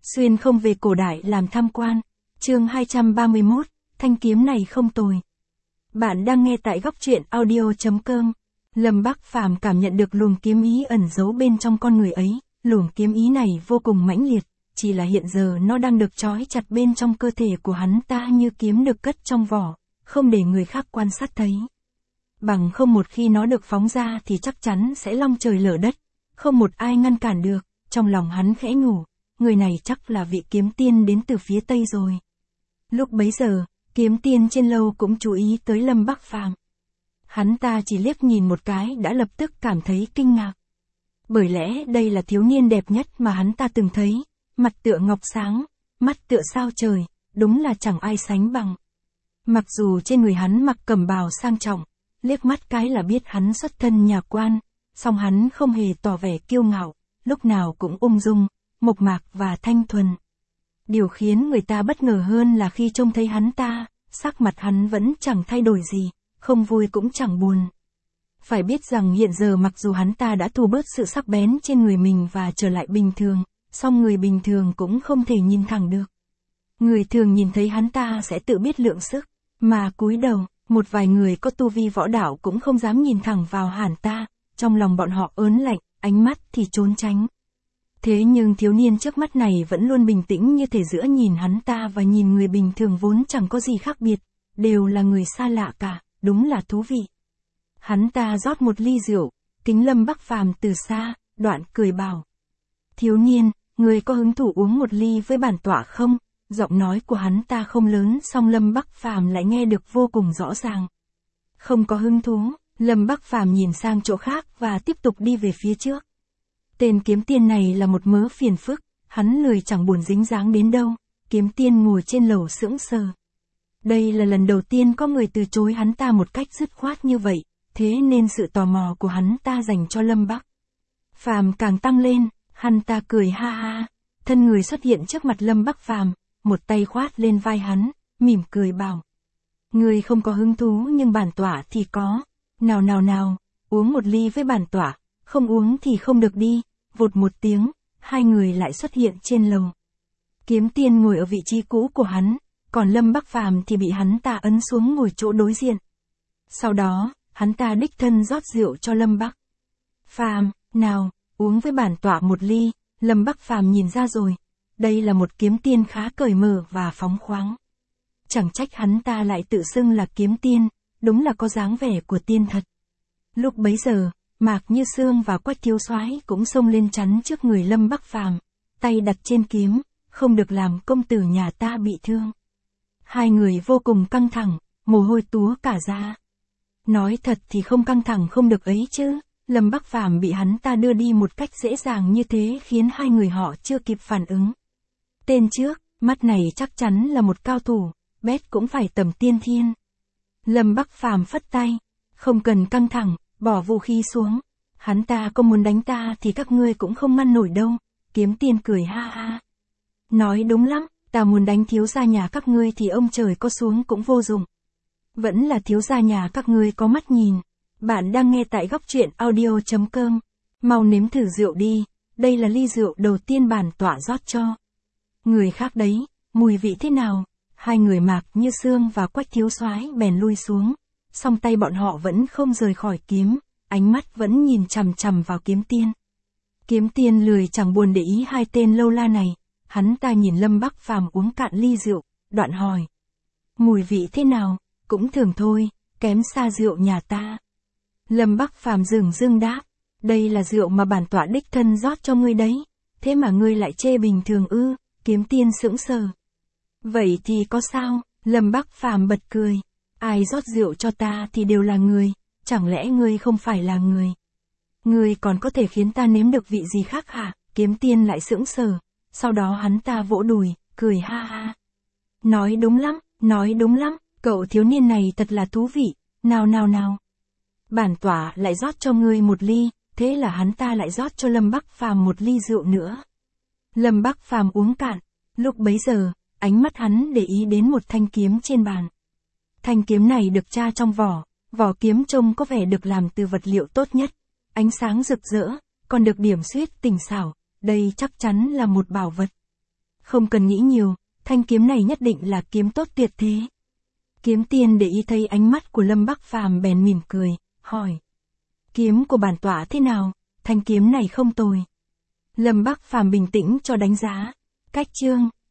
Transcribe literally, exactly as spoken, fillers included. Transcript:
Xuyên không về cổ đại làm tham quan. Chương hai trăm ba mươi mốt, thanh kiếm này không tồi. Bạn đang nghe tại góc truyện audio chấm com. Lâm Bắc Phàm cảm nhận được luồng kiếm ý ẩn giấu bên trong con người ấy, luồng kiếm ý này vô cùng mãnh liệt, chỉ là hiện giờ nó đang được trói chặt bên trong cơ thể của hắn ta như kiếm được cất trong vỏ, không để người khác quan sát thấy. Bằng không một khi nó được phóng ra thì chắc chắn sẽ long trời lở đất, không một ai ngăn cản được. Trong lòng hắn khẽ nhủ, người này chắc là vị kiếm tiên đến từ phía Tây rồi. Lúc bấy giờ, kiếm tiên trên lâu cũng chú ý tới Lâm Bắc Phàm. Hắn ta chỉ liếc nhìn một cái đã lập tức cảm thấy kinh ngạc. Bởi lẽ đây là thiếu niên đẹp nhất mà hắn ta từng thấy, mặt tựa ngọc sáng, mắt tựa sao trời, đúng là chẳng ai sánh bằng. Mặc dù trên người hắn mặc cẩm bào sang trọng, liếc mắt cái là biết hắn xuất thân nhà quan, song hắn không hề tỏ vẻ kiêu ngạo, lúc nào cũng ung dung, mộc mạc và thanh thuần. Điều khiến người ta bất ngờ hơn là khi trông thấy hắn ta, sắc mặt hắn vẫn chẳng thay đổi gì, không vui cũng chẳng buồn. Phải biết rằng hiện giờ mặc dù hắn ta đã thu bớt sự sắc bén trên người mình và trở lại bình thường, song người bình thường cũng không thể nhìn thẳng được. Người thường nhìn thấy hắn ta sẽ tự biết lượng sức, mà cúi đầu, một vài người có tu vi võ đạo cũng không dám nhìn thẳng vào hắn ta, trong lòng bọn họ ớn lạnh, ánh mắt thì trốn tránh. Thế nhưng thiếu niên trước mắt này vẫn luôn bình tĩnh như thể giữa nhìn hắn ta và nhìn người bình thường vốn chẳng có gì khác biệt, đều là người xa lạ cả, đúng là thú vị. Hắn ta rót một ly rượu, kính Lâm Bắc Phàm từ xa, đoạn cười bảo. Thiếu niên, người có hứng thú uống một ly với bản tọa không? Giọng nói của hắn ta không lớn song Lâm Bắc Phàm lại nghe được vô cùng rõ ràng. Không có hứng thú, Lâm Bắc Phàm nhìn sang chỗ khác và tiếp tục đi về phía trước. Tên kiếm tiên này là một mớ phiền phức, hắn lười chẳng buồn dính dáng đến đâu. Kiếm tiên ngồi trên lầu sững sờ. Đây là lần đầu tiên có người từ chối hắn ta một cách dứt khoát như vậy, thế nên sự tò mò của hắn ta dành cho Lâm Bắc Phàm càng tăng lên, hắn ta cười ha ha, thân người xuất hiện trước mặt Lâm Bắc Phàm, một tay khoát lên vai hắn, mỉm cười bảo. Người không có hứng thú nhưng bản tọa thì có, nào nào nào, uống một ly với bản tọa, không uống thì không được đi. Vụt một tiếng, hai người lại xuất hiện trên lầu. Kiếm tiên ngồi ở vị trí cũ của hắn, còn Lâm Bắc Phàm thì bị hắn ta ấn xuống ngồi chỗ đối diện. Sau đó, hắn ta đích thân rót rượu cho Lâm Bắc Phàm, nào, uống với bản tọa một ly. Lâm Bắc Phàm nhìn ra rồi, đây là một kiếm tiên khá cởi mở và phóng khoáng. Chẳng trách hắn ta lại tự xưng là kiếm tiên, đúng là có dáng vẻ của tiên thật. Lúc bấy giờ, Mạc Như Sương và Quách Thiếu Soái cũng xông lên chắn trước người Lâm Bắc Phàm, tay đặt trên kiếm, không được làm công tử nhà ta bị thương. Hai người vô cùng căng thẳng, mồ hôi túa cả ra. Nói thật thì không căng thẳng không được ấy chứ, Lâm Bắc Phàm bị hắn ta đưa đi một cách dễ dàng như thế khiến hai người họ chưa kịp phản ứng. Tên trước, mắt này chắc chắn là một cao thủ, bét cũng phải tầm tiên thiên. Lâm Bắc Phàm phất tay, không cần căng thẳng, bỏ vũ khí xuống. Hắn ta có muốn đánh ta thì các ngươi cũng không ngăn nổi đâu. Kiếm tiên cười ha ha. Nói đúng lắm, ta muốn đánh thiếu gia nhà các ngươi thì ông trời có xuống cũng vô dụng. Vẫn là thiếu gia nhà các ngươi có mắt nhìn. Bạn đang nghe tại góc truyện audio chấm com. Mau nếm thử rượu đi, đây là ly rượu đầu tiên bản tọa rót cho. Người khác đấy, mùi vị thế nào? Hai người Mạc Như Sương và Quách Thiếu Soái bèn lui xuống. Song tay bọn họ vẫn không rời khỏi kiếm, ánh mắt vẫn nhìn chằm chằm vào kiếm tiên. Kiếm tiên lười chẳng buồn để ý hai tên lâu la này, hắn ta nhìn Lâm Bắc Phàm uống cạn ly rượu, đoạn hỏi. Mùi vị thế nào? Cũng thường thôi, kém xa rượu nhà ta. Lâm Bắc Phàm dửng dưng đáp, đây là rượu mà bản tọa đích thân rót cho ngươi đấy, thế mà ngươi lại chê bình thường ư? Kiếm tiên sững sờ. Vậy thì có sao? Lâm Bắc Phàm bật cười. Ai rót rượu cho ta thì đều là người, chẳng lẽ ngươi không phải là người? Ngươi còn có thể khiến ta nếm được vị gì khác hả? Kiếm tiên lại sững sờ, sau đó hắn ta vỗ đùi, cười ha ha. Nói đúng lắm, nói đúng lắm, cậu thiếu niên này thật là thú vị, nào nào nào. Bản tọa lại rót cho ngươi một ly, thế là hắn ta lại rót cho Lâm Bắc Phàm một ly rượu nữa. Lâm Bắc Phàm uống cạn, lúc bấy giờ, ánh mắt hắn để ý đến một thanh kiếm trên bàn. Thanh kiếm này được tra trong vỏ, vỏ kiếm trông có vẻ được làm từ vật liệu tốt nhất, ánh sáng rực rỡ, còn được điểm xuyết tinh xảo, đây chắc chắn là một bảo vật. Không cần nghĩ nhiều, thanh kiếm này nhất định là kiếm tốt tuyệt thế. Kiếm tiên để ý thấy ánh mắt của Lâm Bắc Phàm bèn mỉm cười, hỏi. Kiếm của bản tọa thế nào? Thanh kiếm này không tồi. Lâm Bắc Phàm bình tĩnh cho đánh giá. Cách chương.